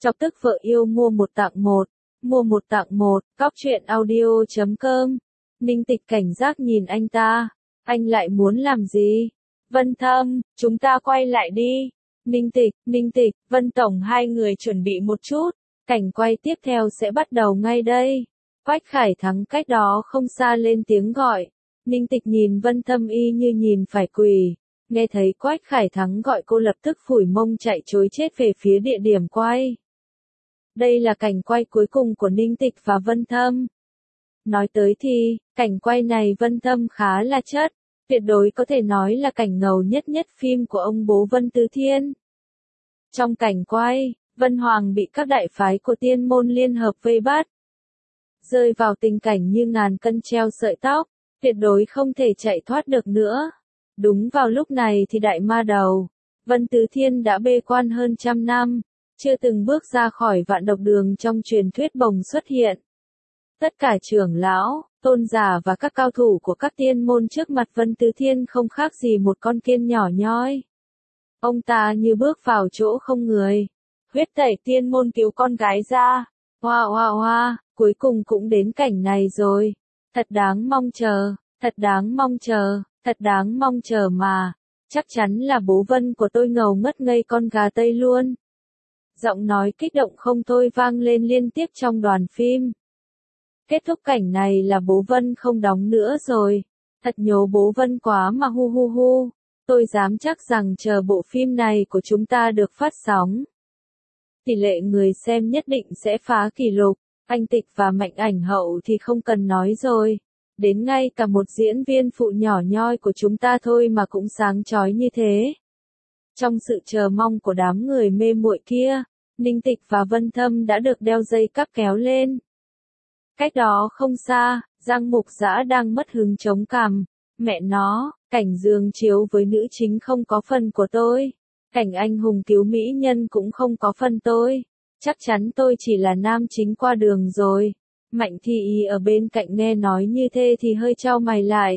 Chọc tức vợ yêu mua một tặng một. Mua một tặng một, cóc truyện audio.com. Ninh Tịch cảnh giác nhìn anh ta. Anh lại muốn làm gì? Vân Thâm, chúng ta quay lại đi. Ninh Tịch, Vân Tổng hai người chuẩn bị một chút. Cảnh quay tiếp theo sẽ bắt đầu ngay đây. Quách Khải Thắng cách đó không xa lên tiếng gọi. Ninh Tịch nhìn Vân Thâm y như nhìn phải quỷ. Nghe thấy Quách Khải Thắng gọi cô lập tức phủi mông chạy trối chết về phía địa điểm quay. Đây là cảnh quay cuối cùng của Ninh Tịch và Vân Thâm. Nói tới thì, cảnh quay này Vân Thâm khá là chất, tuyệt đối có thể nói là cảnh ngầu nhất phim của ông bố Vân Tứ Thiên. Trong cảnh quay, Vân Hoàng bị các đại phái của Tiên Môn liên hợp vây bắt. Rơi vào tình cảnh như ngàn cân treo sợi tóc, tuyệt đối không thể chạy thoát được nữa. Đúng vào lúc này thì đại ma đầu, Vân Tứ Thiên đã bê quan hơn 100 năm, chưa từng bước ra khỏi vạn độc đường trong truyền thuyết bồng xuất hiện. Tất cả trưởng lão, tôn giả và các cao thủ của các tiên môn trước mặt Vân Tứ Thiên không khác gì một con kiến nhỏ nhoi. Ông ta như bước vào chỗ không người. Huyết tẩy tiên môn cứu con gái ra. Hoa hoa hoa, cuối cùng cũng đến cảnh này rồi. Thật đáng mong chờ, thật đáng mong chờ, thật đáng mong chờ mà. Chắc chắn là bố Vân của tôi ngầu ngất ngây con gà Tây luôn. Giọng nói kích động không thôi vang lên liên tiếp trong đoàn phim. Kết thúc cảnh này là bố Vân không đóng nữa rồi. Thật nhớ bố Vân quá mà hu hu hu. Tôi dám chắc rằng chờ bộ phim này của chúng ta được phát sóng, tỷ lệ người xem nhất định sẽ phá kỷ lục. Anh Tịch và Mạnh Ảnh Hậu thì không cần nói rồi. Đến ngay cả một diễn viên phụ nhỏ nhoi của chúng ta thôi mà cũng sáng chói như thế. Trong sự chờ mong của đám người mê muội kia, Ninh Tịch và Vân Thâm đã được đeo dây cáp kéo lên. Cách đó không xa, Giang Mục Dã đang mất hứng chống cằm. Mẹ nó, cảnh giường chiếu với nữ chính không có phần của tôi. Cảnh anh hùng cứu mỹ nhân cũng không có phần tôi. Chắc chắn tôi chỉ là nam chính qua đường rồi. Mạnh Thị Y ở bên cạnh nghe nói như thế thì hơi chau mày lại.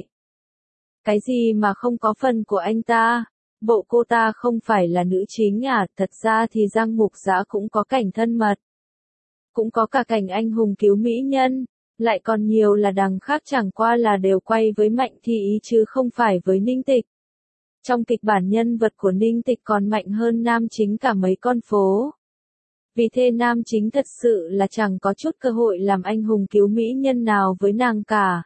Cái gì mà không có phần của anh ta? Bộ cô ta không phải là nữ chính à? Thật ra thì Giang Mục Dã cũng có cảnh thân mật. Cũng có cả cảnh anh hùng cứu mỹ nhân. Lại còn nhiều là đằng khác, chẳng qua là đều quay với Mạnh Thị Y chứ không phải với Ninh Tịch. Trong kịch bản nhân vật của Ninh Tịch còn mạnh hơn nam chính cả mấy con phố. Vì thế nam chính thật sự là chẳng có chút cơ hội làm anh hùng cứu mỹ nhân nào với nàng cả.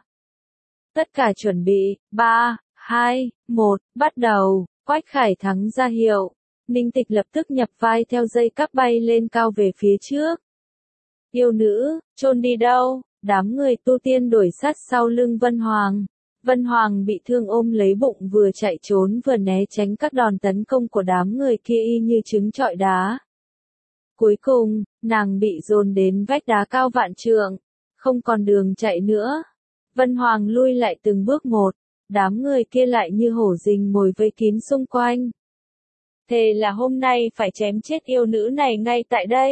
Tất cả chuẩn bị, 3, 2, 1, bắt đầu. Quách Khải Thắng ra hiệu. Ninh Tịch lập tức nhập vai theo dây cáp bay lên cao về phía trước. Yêu nữ, chôn đi đâu? Đám người tu tiên đuổi sát sau lưng Vân Hoàng. Vân Hoàng bị thương ôm lấy bụng vừa chạy trốn vừa né tránh các đòn tấn công của đám người kia y như trứng trọi đá. Cuối cùng, nàng bị dồn đến vách đá cao vạn trượng, không còn đường chạy nữa. Vân Hoàng lui lại từng bước một, đám người kia lại như hổ rình mồi vây kín xung quanh. Thế là hôm nay phải chém chết yêu nữ này ngay tại đây.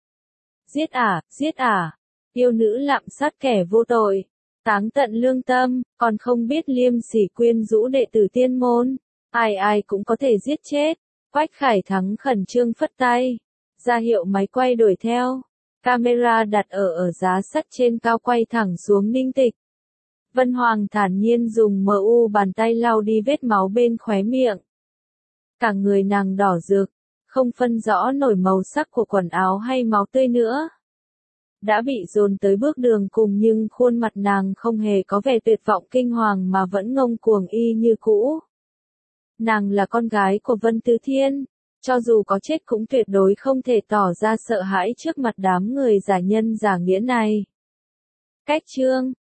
Giết ả, yêu nữ lạm sát kẻ vô tội, táng tận lương tâm, còn không biết liêm sỉ quyến rũ đệ tử tiên môn, ai cũng có thể giết chết. Quách Khải Thắng khẩn trương phất tay, ra hiệu máy quay đuổi theo, camera đặt ở giá sắt trên cao quay thẳng xuống Ninh Tịch. Vân Hoàng thản nhiên dùng bàn tay lau đi vết máu bên khóe miệng. Cả người nàng đỏ rực, không phân rõ nổi màu sắc của quần áo hay máu tươi nữa. Đã bị dồn tới bước đường cùng nhưng khuôn mặt nàng không hề có vẻ tuyệt vọng kinh hoàng mà vẫn ngông cuồng y như cũ. Nàng là con gái của Vân Tứ Thiên, cho dù có chết cũng tuyệt đối không thể tỏ ra sợ hãi trước mặt đám người giả nhân giả nghĩa này. Cách chương